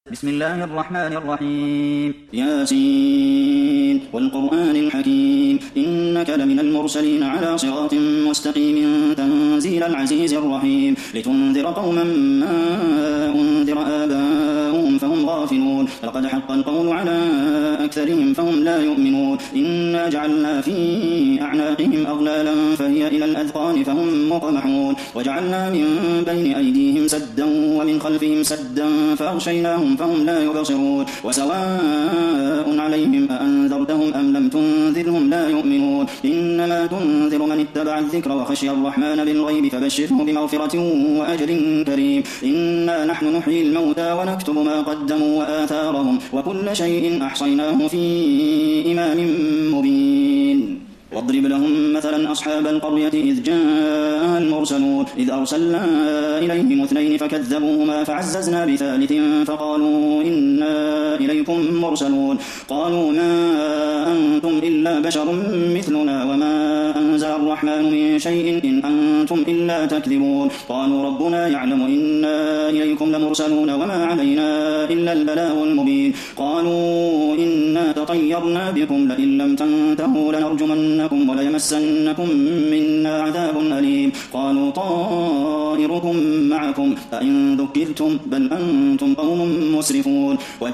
بسم الله الرحمن الرحيم ياسين والقرآن الحكيم إنك لمن المرسلين على صراط مستقيم تنزيل العزيز الرحيم لتنذر قوما ما أنذر آباؤهم فهم غافلون لقد حق القول على أكثرهم فهم لا يؤمنون إنا جعلنا في أعناقهم أغلالا فهي إلى الأذقان فهم مقمحون وجعلنا من بين أيديهم سدا ومن خلفهم سدا فأغشيناهم فهم لا يبصرون وسواء عليهم أأنذرتهم أم لم تنذرهم لا يؤمنون إنما تنذر من اتبع الذكر وخشي الرحمن بالغيب فبشره بمغفرة وأجر كريم إنا نحن نحيي الموتى ونكتب ما قدموا وآثارهم وكل شيء أحصيناه في إمام مبين واضرب لهم مثلا أصحاب القرية إذ جاء المرسلون إذ أرسلنا إليهم 2 فكذبوهما فعززنا ب3 فقالوا إنا إليكم مرسلون قالوا ما أنتم إلا بشر مثلنا وما أنزل الرحمن من شيء إن أنتم إلا تكذبون قالوا ربنا يعلم إنا إليكم لمرسلون وما علينا إلا البلاغ المبين قالوا إنا تطيرنا بكم لئن لم تنتهوا لنرجمنكم وليمسنكم منا عذاب أليم قالوا طائركم معكم أئن ذكرتم بل أنتم قوم مسرفون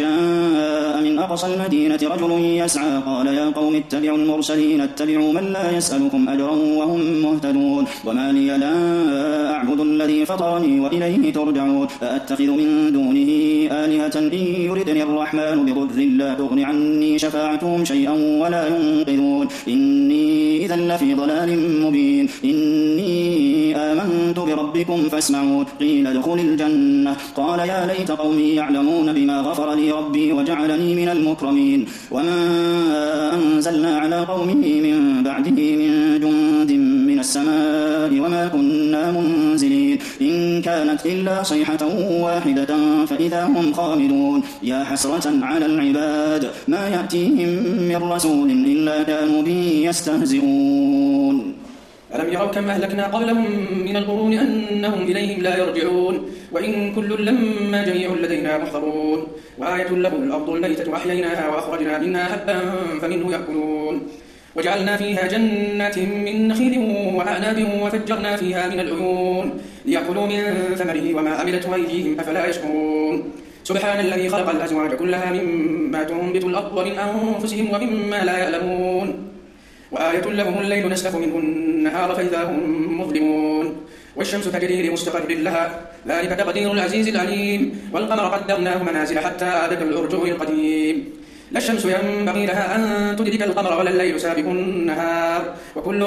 وجاء من أقصى المدينة رجل يسعى قال يا قوم اتبعوا المرسلين اتبعوا من لا يسألكم أجرا وهم مهتدون وما لي لا أعبد الذي فطرني وإليه ترجعون أأتخذ من دونه آلهة إن يردني الرحمن بضر لا تغن عني شفاعتهم شيئا ولا ينقذون إني إذا لفي ضلال مبين إني آمنت بربكم فاسمعون قيل ادخل الجنة قال يا ليت قومي يعلمون بما غفر لي ربي وجعلني من المكرمين وما أنزلنا على قومه من بعده من جند من السماء وما كنا منزلين إن كانت إلا صيحة واحدة فإذا هم خامدون يا حسرة على العباد ما يأتيهم من رسول إلا كانوا به يستهزئون ألم يروا كم أهلكنا قبلهم من القرون أنهم إليهم لا يرجعون وإن كل لما جميع لدينا محضرون وآية لهم الأرض الميتة أحييناها وأخرجنا منها حبا فمنه يأكلون وجعلنا فيها جنات من نخيل وأعناب وفجرنا فيها من العيون ليأكلوا من ثمره وما عملته أيديهم أفلا يشكرون سبحان الذي خلق الأزواج كلها مما تنبت الأرض ومن أنفسهم ومما لا يعلمون وآية لهم الليل نسلخ منه النهار فإذا هم مظلمون والشمس تجري لمستقر لها ذلك تقدير العزيز العليم والقمر قدرناه منازل حتى عاد كالأرجوع القديم لا الشمس ينبغي لها أن تدرك القمر ولا الليل سابق النهار وكل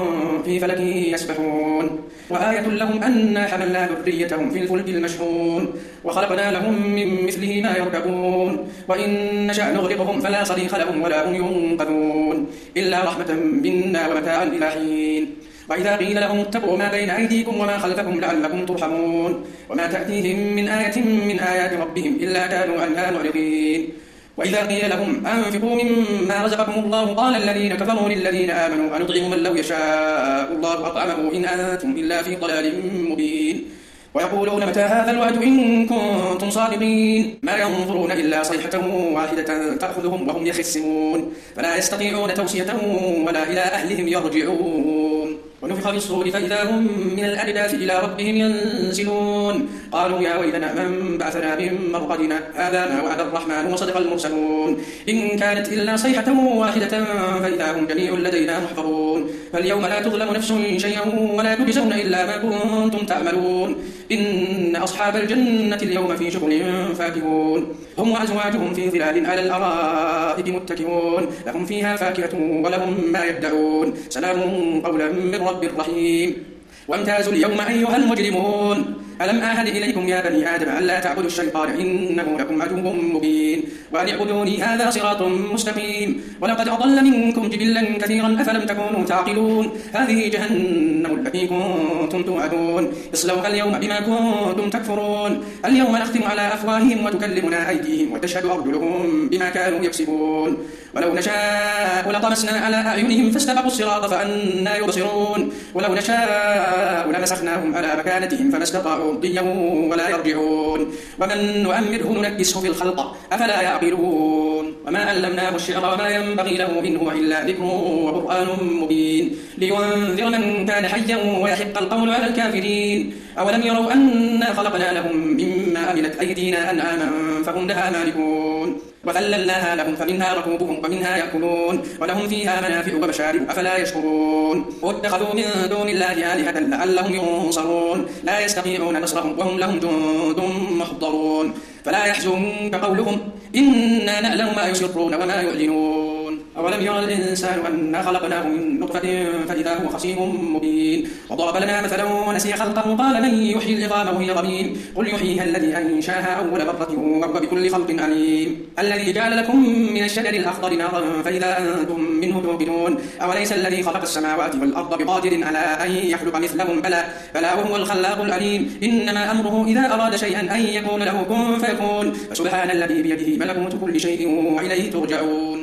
في فلك يسبحون وآية لهم أنا حملنا ذريتهم في الفلك المشحون وخلقنا لهم من مثله ما يركبون وإن نشأ نغرقهم فلا صريخ لهم ولا هم ينقذون إلا رحمة منا ومتاعا إلى حين وإذا قيل لهم اتقوا ما بين أيديكم وما خلفكم لعلكم ترحمون وما تأتيهم من آية من آيات ربهم إلا كانوا عنها معرضين وإذا قيل لهم أنفقوا مما رزقكم الله قال الذين كفروا للذين آمنوا أنطعم من لو يشاء الله أطعمه إن أنتم إلا في ضلال مبين ويقولون متى هذا الوعد إن كنتم صادقين ما ينظرون إلا صيحة واحدة تأخذهم وهم يخسرون فلا يستطيعون توصية ولا إلى أهلهم يرجعون ونفخ في الصور فإذا هم من الأجداث إلى ربهم ينسلون قالوا يا ويلنا من بعثنا من مرقدنا هذا ما وعد الرحمن وصدق المرسلون إن كانت إلا صيحة واحدة فإذا هم جميع لدينا محضرون فاليوم لا تظلم نفس شيئا ولا تجزون إلا ما كنتم تعملون إن أصحاب الجنة اليوم في شغل فاكهون هم وأزواجهم في ظلال على الأرائك متكئون لهم فيها فاكهة ولهم ما يدعون سلام قولا من رب رحيم وامتازوا اليوم أيها المجرمون ألم أعهد إليكم يا بني آدم ألا تعبدوا الشيطان إنه لكم عدو مبين وأن اعبدوني هذا صراط مستقيم ولقد أضل منكم جبلا كثيرا أفلم تكونوا تعقلون هذه جهنم التي كنتم توعدون اصلوها اليوم بما كنتم تكفرون اليوم نختم على أفواههم وتكلمنا أيديهم وتشهد أرجلهم بما كانوا يكسبون ولو نشاء لطمسنا على أعينهم فاستبقوا الصراط فأنى يبصرون ولو نشاء لمسخناهم على مكانتهم فما استطاعوا ضيا ولا يرجعون ومن نؤمره ننكسه في الخلق أفلا يعقلون وما علمناه الشعر وما ينبغي له إن هو إلا ذكر وقرآن مبين لينذر من كان حيا ويحق القول على الكافرين أولم يروا أنا خلقنا لهم مما عملت أيدينا أنعاما فهم لها مالكون وذللناها لهم فمنها ركوبهم ومنها يأكلون ولهم فيها منافع ومشارب أفلا يشكرون واتخذوا من دون الله آلهة لعلهم ينصرون لا يستطيعون نصرهم وهم لهم جند محضرون فلا يحزنك قولهم إنا نعلم ما يسرون وما يعلنون أولم يرى الإنسان أنا خلقناه من نطفة فإذا هو خصيم مبين وضرب لنا مثلا ونسي خلقه قال من يحيي العظام وهي رميم قل يحييها الذي أنشاها أول مرة وهو بكل خلق عليم الذي جعل لكم من الشجر الأخضر نارا فإذا أنتم منه توقدون أوليس الذي خلق السماوات والأرض بقادر على أن يخلق مثلهم بلى وهو الخلاق العليم إنما أمره إذا أراد شيئا أن يقول له كن فيكون فسبحان الذي بيده ملكوت كل شيء وإليه ترجعون